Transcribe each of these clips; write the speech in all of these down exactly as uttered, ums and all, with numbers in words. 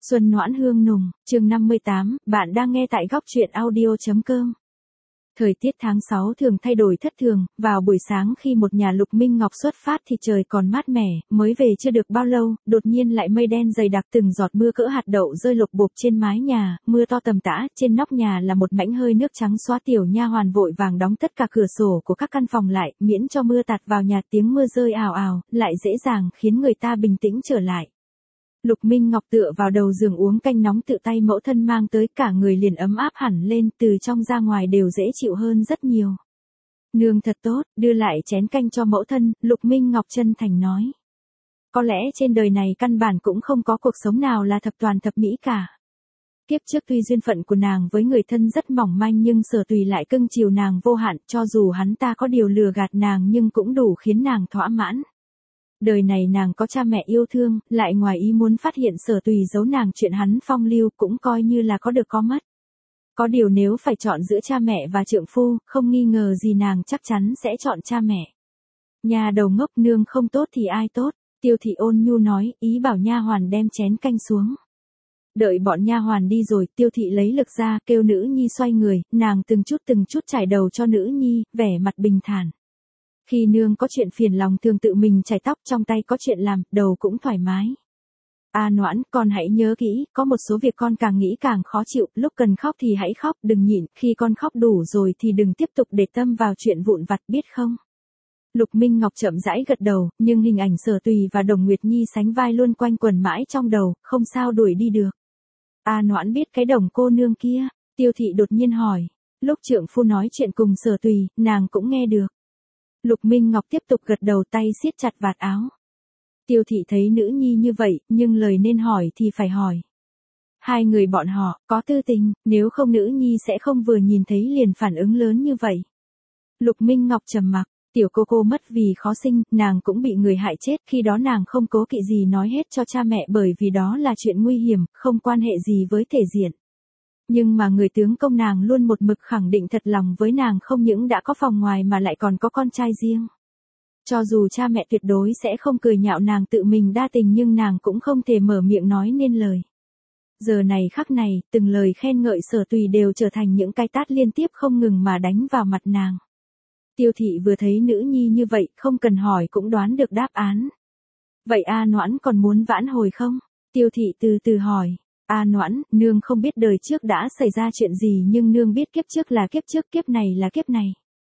Xuân noãn hương nùng, chương năm mươi tám, bạn đang nghe tại góc truyện audio.com. Thời tiết tháng sáu thường thay đổi thất thường, vào buổi sáng khi một nhà Lục Minh Ngọc xuất phát thì trời còn mát mẻ, mới về chưa được bao lâu, đột nhiên lại mây đen dày đặc, từng giọt mưa cỡ hạt đậu rơi lục bục trên mái nhà, mưa to tầm tã, trên nóc nhà là một mảnh hơi nước trắng xóa. Tiểu nha hoàn vội vàng đóng tất cả cửa sổ của các căn phòng lại, miễn cho mưa tạt vào nhà. Tiếng mưa rơi ào ào, lại dễ dàng khiến người ta bình tĩnh trở lại. Lục Minh Ngọc tựa vào đầu giường uống canh nóng tự tay mẫu thân mang tới, cả người liền ấm áp hẳn lên, từ trong ra ngoài đều dễ chịu hơn rất nhiều. Nương thật tốt, đưa lại chén canh cho mẫu thân, Lục Minh Ngọc chân thành nói. Có lẽ trên đời này căn bản cũng không có cuộc sống nào là thập toàn thập mỹ cả. Kiếp trước tuy duyên phận của nàng với người thân rất mỏng manh nhưng Sở Tùy lại cưng chiều nàng vô hạn, cho dù hắn ta có điều lừa gạt nàng nhưng cũng đủ khiến nàng thỏa mãn. Đời này nàng có cha mẹ yêu thương, lại ngoài ý muốn phát hiện Sở Tùy giấu nàng chuyện hắn phong lưu, cũng coi như là có được có mất. Có điều nếu phải chọn giữa cha mẹ và trượng phu, không nghi ngờ gì nàng chắc chắn sẽ chọn cha mẹ. Nhà đầu ngốc, nương không tốt thì ai tốt? Tiêu thị ôn nhu nói, ý bảo nha hoàn đem chén canh xuống. Đợi bọn nha hoàn đi rồi, Tiêu thị lấy lực ra, kêu nữ nhi xoay người, nàng từng chút từng chút trải đầu cho nữ nhi, vẻ mặt bình thản. Khi nương có chuyện phiền lòng thường tự mình chải tóc, trong tay có chuyện làm, đầu cũng thoải mái. A Noãn, con hãy nhớ kỹ, có một số việc con càng nghĩ càng khó chịu, lúc cần khóc thì hãy khóc, đừng nhịn, khi con khóc đủ rồi thì đừng tiếp tục để tâm vào chuyện vụn vặt, biết không? Lục Minh Ngọc chậm rãi gật đầu, nhưng hình ảnh Sở Tùy và Đồng Nguyệt Nhi sánh vai luôn quanh quẩn mãi trong đầu, không sao đuổi đi được. A Noãn biết cái Đồng cô nương kia? Tiêu thị đột nhiên hỏi. Lúc trượng phu nói chuyện cùng Sở Tùy, nàng cũng nghe được. Lục Minh Ngọc tiếp tục gật đầu, tay siết chặt vạt áo. Tiêu thị thấy nữ nhi như vậy, nhưng lời nên hỏi thì phải hỏi. Hai người bọn họ, có tư tình, nếu không nữ nhi sẽ không vừa nhìn thấy liền phản ứng lớn như vậy. Lục Minh Ngọc trầm mặc, tiểu cô cô mất vì khó sinh, nàng cũng bị người hại chết, khi đó nàng không cố kỵ gì nói hết cho cha mẹ bởi vì đó là chuyện nguy hiểm, không quan hệ gì với thể diện. Nhưng mà người tướng công nàng luôn một mực khẳng định thật lòng với nàng, không những đã có phòng ngoài mà lại còn có con trai riêng. Cho dù cha mẹ tuyệt đối sẽ không cười nhạo nàng tự mình đa tình nhưng nàng cũng không thể mở miệng nói nên lời. Giờ này khắc này, từng lời khen ngợi Sở Tùy đều trở thành những cái tát liên tiếp không ngừng mà đánh vào mặt nàng. Tiêu thị vừa thấy nữ nhi như vậy, không cần hỏi cũng đoán được đáp án. Vậy A Noãn còn muốn vãn hồi không? Tiêu thị từ từ hỏi. A Noãn, nương không biết đời trước đã xảy ra chuyện gì nhưng nương biết kiếp trước là kiếp trước, kiếp này là kiếp này.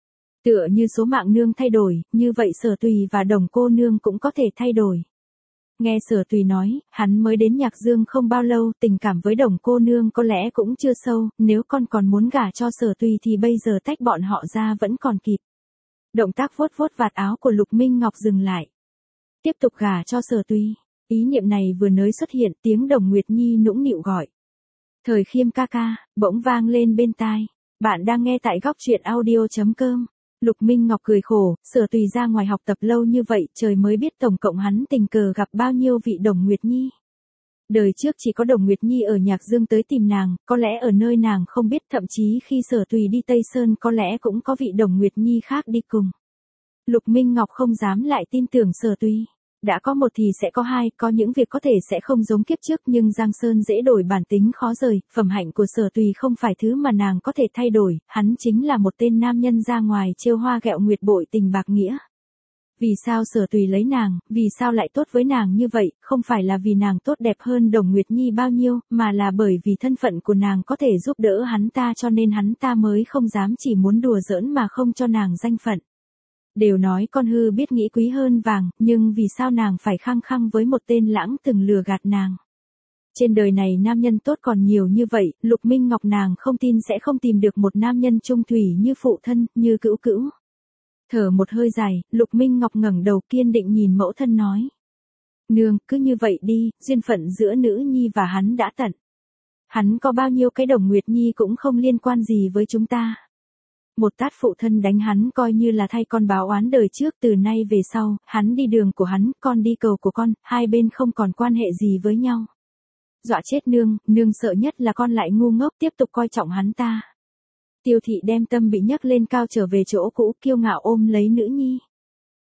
Tựa như số mạng nương thay đổi, như vậy Sở Tùy và Đồng cô nương cũng có thể thay đổi. Nghe Sở Tùy nói, hắn mới đến Nhạc Dương không bao lâu, tình cảm với Đồng cô nương có lẽ cũng chưa sâu, nếu con còn muốn gả cho Sở Tùy thì bây giờ tách bọn họ ra vẫn còn kịp. Động tác vuốt vuốt vạt áo của Lục Minh Ngọc dừng lại. Tiếp tục gả cho Sở Tùy. Ý niệm này vừa nới xuất hiện, tiếng Đồng Nguyệt Nhi nũng nịu gọi. Thời Khiêm ca ca, bỗng vang lên bên tai. Bạn đang nghe tại góc truyện audio.com. Lục Minh Ngọc cười khổ, Sở Tùy ra ngoài học tập lâu như vậy, trời mới biết tổng cộng hắn tình cờ gặp bao nhiêu vị Đồng Nguyệt Nhi. Đời trước chỉ có Đồng Nguyệt Nhi ở Nhạc Dương tới tìm nàng, có lẽ ở nơi nàng không biết, thậm chí khi Sở Tùy đi Tây Sơn có lẽ cũng có vị Đồng Nguyệt Nhi khác đi cùng. Lục Minh Ngọc không dám lại tin tưởng Sở Tùy. Đã có một thì sẽ có hai, có những việc có thể sẽ không giống kiếp trước nhưng Giang Sơn dễ đổi bản tính khó rời, phẩm hạnh của Sở Tùy không phải thứ mà nàng có thể thay đổi, hắn chính là một tên nam nhân ra ngoài trêu hoa ghẹo nguyệt bội tình bạc nghĩa. Vì sao Sở Tùy lấy nàng, vì sao lại tốt với nàng như vậy, không phải là vì nàng tốt đẹp hơn Đồng Nguyệt Nhi bao nhiêu, mà là bởi vì thân phận của nàng có thể giúp đỡ hắn ta cho nên hắn ta mới không dám chỉ muốn đùa giỡn mà không cho nàng danh phận. Đều nói con hư biết nghĩ quý hơn vàng, nhưng vì sao nàng phải khăng khăng với một tên lãng từng lừa gạt nàng? Trên đời này nam nhân tốt còn nhiều như vậy, Lục Minh Ngọc nàng không tin sẽ không tìm được một nam nhân trung thủy như phụ thân, như cữu cữu. Thở một hơi dài, Lục Minh Ngọc ngẩng đầu kiên định nhìn mẫu thân nói. Nương, cứ như vậy đi, duyên phận giữa nữ nhi và hắn đã tận. Hắn có bao nhiêu cái Đồng Nguyệt Nhi cũng không liên quan gì với chúng ta. Một tát phụ thân đánh hắn coi như là thay con báo oán đời trước, từ nay về sau, hắn đi đường của hắn, con đi cầu của con, hai bên không còn quan hệ gì với nhau. Dọa chết nương, nương sợ nhất là con lại ngu ngốc tiếp tục coi trọng hắn ta. Tiêu thị đem tâm bị nhấc lên cao trở về chỗ cũ, kiêu ngạo ôm lấy nữ nhi.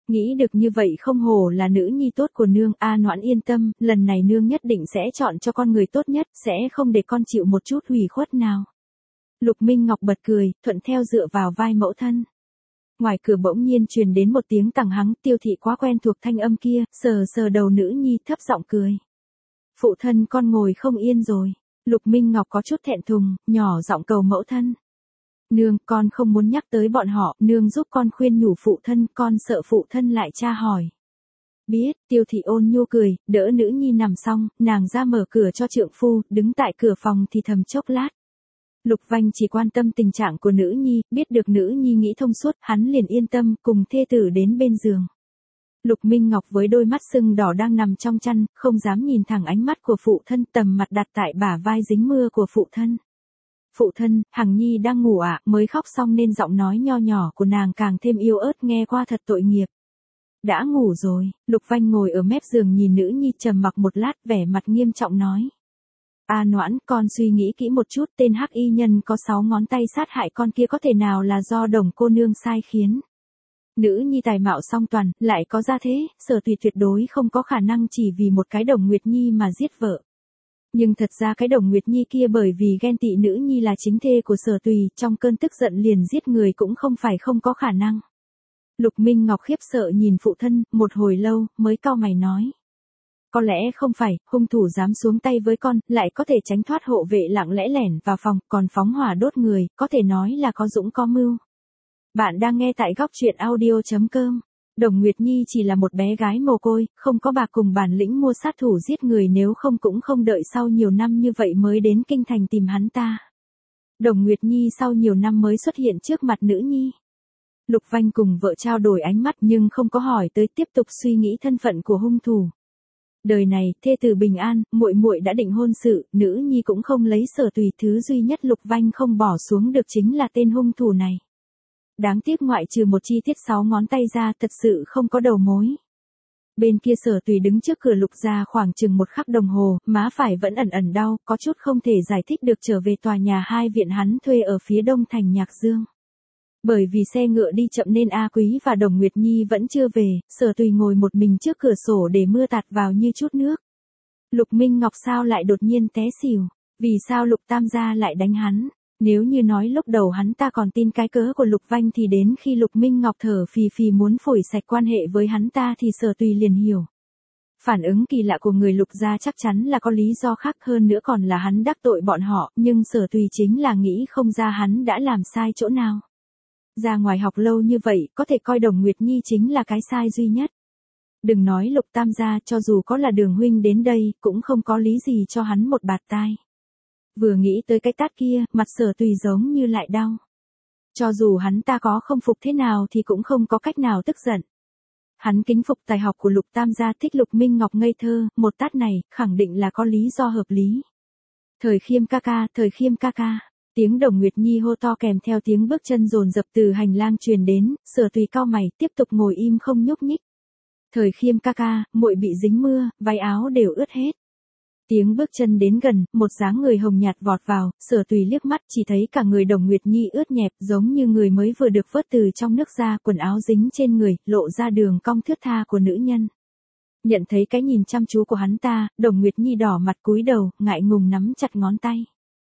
Nghĩ được như vậy không hổ là nữ nhi tốt của nương. A Noãn yên tâm, lần này nương nhất định sẽ chọn cho con người tốt nhất, sẽ không để con chịu một chút hủy khuất nào. Lục Minh Ngọc bật cười, thuận theo dựa vào vai mẫu thân. Ngoài cửa bỗng nhiên truyền đến một tiếng tằng hắng, Tiêu Thị quá quen thuộc thanh âm kia, sờ sờ đầu nữ nhi thấp giọng cười. Phụ thân con ngồi không yên rồi. Lục Minh Ngọc có chút thẹn thùng, nhỏ giọng cầu mẫu thân. Nương, con không muốn nhắc tới bọn họ, nương giúp con khuyên nhủ phụ thân, con sợ phụ thân lại tra hỏi. Biết, Tiêu Thị ôn nhu cười, đỡ nữ nhi nằm xong, nàng ra mở cửa cho trượng phu, đứng tại cửa phòng thì thầm chốc lát. Lục Vanh chỉ quan tâm tình trạng của nữ nhi, biết được nữ nhi nghĩ thông suốt, hắn liền yên tâm, cùng thê tử đến bên giường. Lục Minh Ngọc với đôi mắt sưng đỏ đang nằm trong chăn, không dám nhìn thẳng ánh mắt của phụ thân, tầm mặt đặt tại bả vai dính mưa của phụ thân. Phụ thân, Hằng Nhi đang ngủ ạ, à, mới khóc xong nên giọng nói nho nhỏ của nàng càng thêm yếu ớt, nghe qua thật tội nghiệp. Đã ngủ rồi. Lục Vanh ngồi ở mép giường nhìn nữ nhi trầm mặc một lát, vẻ mặt nghiêm trọng nói. A Noãn, con suy nghĩ kỹ một chút, tên hắc y nhân có sáu ngón tay sát hại con kia có thể nào là do Đồng cô nương sai khiến. Nữ nhi tài mạo song toàn, lại có gia thế, Sở Tùy tuyệt đối không có khả năng chỉ vì một cái Đồng Nguyệt Nhi mà giết vợ. Nhưng thật ra cái Đồng Nguyệt Nhi kia bởi vì ghen tị nữ nhi là chính thê của Sở Tùy, trong cơn tức giận liền giết người cũng không phải không có khả năng. Lục Minh Ngọc khiếp sợ nhìn phụ thân, một hồi lâu, mới cau mày nói. Có lẽ không phải, hung thủ dám xuống tay với con, lại có thể tránh thoát hộ vệ lặng lẽ lẻn vào phòng, còn phóng hỏa đốt người, có thể nói là có dũng có mưu. Bạn đang nghe tại góc truyện audio chấm com. Đồng Nguyệt Nhi chỉ là một bé gái mồ côi, không có bạc cùng bản lĩnh mua sát thủ giết người, nếu không cũng không đợi sau nhiều năm như vậy mới đến kinh thành tìm hắn ta. Đồng Nguyệt Nhi sau nhiều năm mới xuất hiện trước mặt nữ nhi. Lục Vanh cùng vợ trao đổi ánh mắt nhưng không có hỏi tới, tiếp tục suy nghĩ thân phận của hung thủ. Đời này, thê tử bình an, muội muội đã định hôn sự, nữ nhi cũng không lấy Sở Tùy, thứ duy nhất Lục Vanh không bỏ xuống được chính là tên hung thủ này. Đáng tiếc ngoại trừ một chi tiết sáu ngón tay ra, thật sự không có đầu mối. Bên kia Sở Tùy đứng trước cửa Lục gia khoảng chừng một khắc đồng hồ, má phải vẫn ẩn ẩn đau, có chút không thể giải thích được trở về tòa nhà hai viện hắn thuê ở phía đông thành Nhạc Dương. Bởi vì xe ngựa đi chậm nên A Quý và Đồng Nguyệt Nhi vẫn chưa về, Sở Tùy ngồi một mình trước cửa sổ để mưa tạt vào như chút nước. Lục Minh Ngọc sao lại đột nhiên té xỉu? Vì sao Lục Tam gia lại đánh hắn? Nếu như nói lúc đầu hắn ta còn tin cái cớ của Lục Vanh thì đến khi Lục Minh Ngọc thở phì phì muốn phủi sạch quan hệ với hắn ta thì Sở Tùy liền hiểu. Phản ứng kỳ lạ của người Lục gia chắc chắn là có lý do khác, hơn nữa còn là hắn đắc tội bọn họ, nhưng Sở Tùy chính là nghĩ không ra hắn đã làm sai chỗ nào. Ra ngoài học lâu như vậy, có thể coi Đồng Nguyệt Nhi chính là cái sai duy nhất. Đừng nói Lục Tam gia, cho dù có là Đường huynh đến đây, cũng không có lý gì cho hắn một bạt tai. Vừa nghĩ tới cái tát kia, mặt Sở Tùy giống như lại đau. Cho dù hắn ta có không phục thế nào thì cũng không có cách nào tức giận. Hắn kính phục tài học của Lục Tam gia, thích Lục Minh Ngọc ngây thơ, một tát này, khẳng định là có lý do hợp lý. Thời Khiêm ca ca, Thời Khiêm ca ca. Tiếng Đồng Nguyệt Nhi hô to kèm theo tiếng bước chân dồn dập từ hành lang truyền đến, Sở Tùy cau mày, tiếp tục ngồi im không nhúc nhích. Thời Khiêm ca ca, muội bị dính mưa, váy áo đều ướt hết. Tiếng bước chân đến gần, một dáng người hồng nhạt vọt vào, Sở Tùy liếc mắt chỉ thấy cả người Đồng Nguyệt Nhi ướt nhẹp, giống như người mới vừa được vớt từ trong nước ra, quần áo dính trên người, lộ ra đường cong thướt tha của nữ nhân. Nhận thấy cái nhìn chăm chú của hắn ta, Đồng Nguyệt Nhi đỏ mặt cúi đầu, ngại ngùng nắm chặt ngón tay.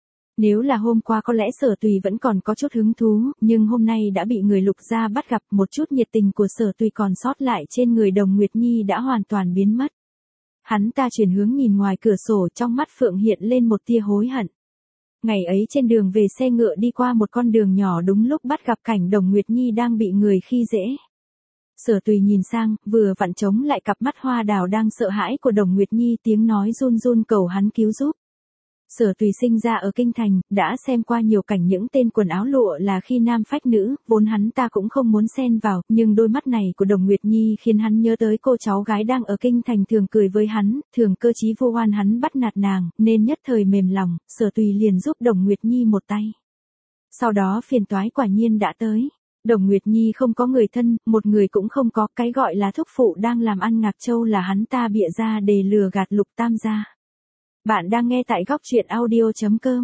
Nếu là hôm qua có lẽ Sở Tùy vẫn còn có chút hứng thú, nhưng hôm nay đã bị người Lục gia bắt gặp, một chút nhiệt tình của Sở Tùy còn sót lại trên người Đồng Nguyệt Nhi đã hoàn toàn biến mất. Hắn ta chuyển hướng nhìn ngoài cửa sổ, trong mắt Phượng hiện lên một tia hối hận. Ngày ấy trên đường về xe ngựa đi qua một con đường nhỏ, đúng lúc bắt gặp cảnh Đồng Nguyệt Nhi đang bị người khi dễ. Sở Tùy nhìn sang, vừa vặn chống lại cặp mắt hoa đào đang sợ hãi của Đồng Nguyệt Nhi, tiếng nói run run cầu hắn cứu giúp. Sở Tùy sinh ra ở kinh thành, đã xem qua nhiều cảnh những tên quần áo lụa là khi nam phách nữ, vốn hắn ta cũng không muốn xen vào, nhưng đôi mắt này của Đồng Nguyệt Nhi khiến hắn nhớ tới cô cháu gái đang ở kinh thành thường cười với hắn, thường cơ chí vô oan hắn bắt nạt nàng, nên nhất thời mềm lòng, Sở Tùy liền giúp Đồng Nguyệt Nhi một tay. Sau đó phiền toái quả nhiên đã tới. Đồng Nguyệt Nhi không có người thân, một người cũng không có, cái gọi là thúc phụ đang làm ăn Ngạc Châu là hắn ta bịa ra để lừa gạt Lục Tam gia. Bạn đang nghe tại góc truyện audio chấm com.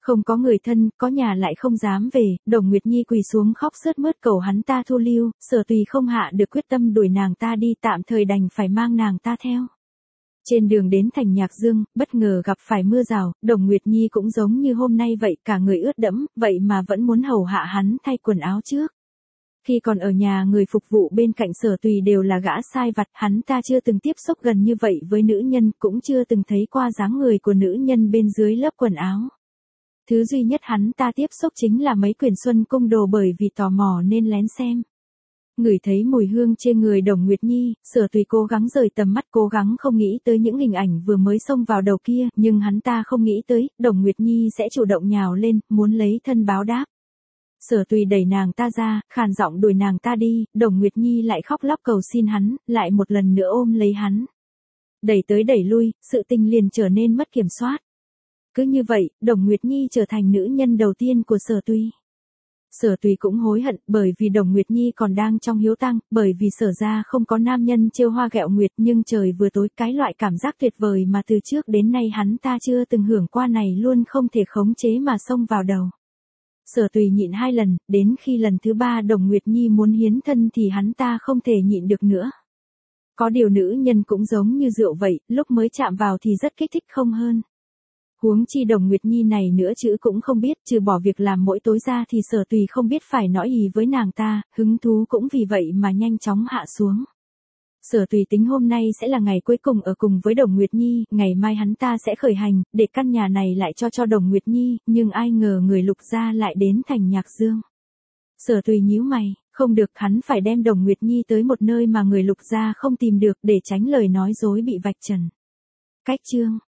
Không có người thân, có nhà lại không dám về, Đồng Nguyệt Nhi quỳ xuống khóc sướt mướt cầu hắn ta thu lưu, Sở Tùy không hạ được quyết tâm đuổi nàng ta đi, tạm thời đành phải mang nàng ta theo. Trên đường đến thành Nhạc Dương, bất ngờ gặp phải mưa rào, Đồng Nguyệt Nhi cũng giống như hôm nay vậy, cả người ướt đẫm, vậy mà vẫn muốn hầu hạ hắn thay quần áo trước. Khi còn ở nhà người phục vụ bên cạnh Sở Tùy đều là gã sai vặt, hắn ta chưa từng tiếp xúc gần như vậy với nữ nhân, cũng chưa từng thấy qua dáng người của nữ nhân bên dưới lớp quần áo. Thứ duy nhất hắn ta tiếp xúc chính là mấy quyển Xuân Cung Đồ, bởi vì tò mò nên lén xem. Ngửi thấy mùi hương trên người Đồng Nguyệt Nhi, Sở Tùy cố gắng rời tầm mắt, cố gắng không nghĩ tới những hình ảnh vừa mới xông vào đầu kia, nhưng hắn ta không nghĩ tới, Đồng Nguyệt Nhi sẽ chủ động nhào lên, muốn lấy thân báo đáp. Sở Tùy đẩy nàng ta ra, khàn giọng đuổi nàng ta đi, Đồng Nguyệt Nhi lại khóc lóc cầu xin hắn, lại một lần nữa ôm lấy hắn. Đẩy tới đẩy lui, sự tình liền trở nên mất kiểm soát. Cứ như vậy, Đồng Nguyệt Nhi trở thành nữ nhân đầu tiên của Sở Tùy. Sở Tùy cũng hối hận, bởi vì Đồng Nguyệt Nhi còn đang trong hiếu tang, bởi vì Sở gia không có nam nhân trêu hoa ghẹo nguyệt, nhưng trời vừa tối, cái loại cảm giác tuyệt vời mà từ trước đến nay hắn ta chưa từng hưởng qua này luôn không thể khống chế mà xông vào đầu. Sở Tùy nhịn hai lần, đến khi lần thứ ba Đồng Nguyệt Nhi muốn hiến thân thì hắn ta không thể nhịn được nữa. Có điều nữ nhân cũng giống như rượu vậy, lúc mới chạm vào thì rất kích thích không hơn. Huống chi Đồng Nguyệt Nhi này nữa chữ cũng không biết, trừ bỏ việc làm mỗi tối ra thì Sở Tùy không biết phải nói gì với nàng ta, hứng thú cũng vì vậy mà nhanh chóng hạ xuống. Sở Tùy tính hôm nay sẽ là ngày cuối cùng ở cùng với Đồng Nguyệt Nhi, ngày mai hắn ta sẽ khởi hành, để căn nhà này lại cho cho Đồng Nguyệt Nhi, nhưng ai ngờ người Lục gia lại đến thành Nhạc Dương. Sở Tùy nhíu mày, không được, hắn phải đem Đồng Nguyệt Nhi tới một nơi mà người Lục gia không tìm được để tránh lời nói dối bị vạch trần. Cách chương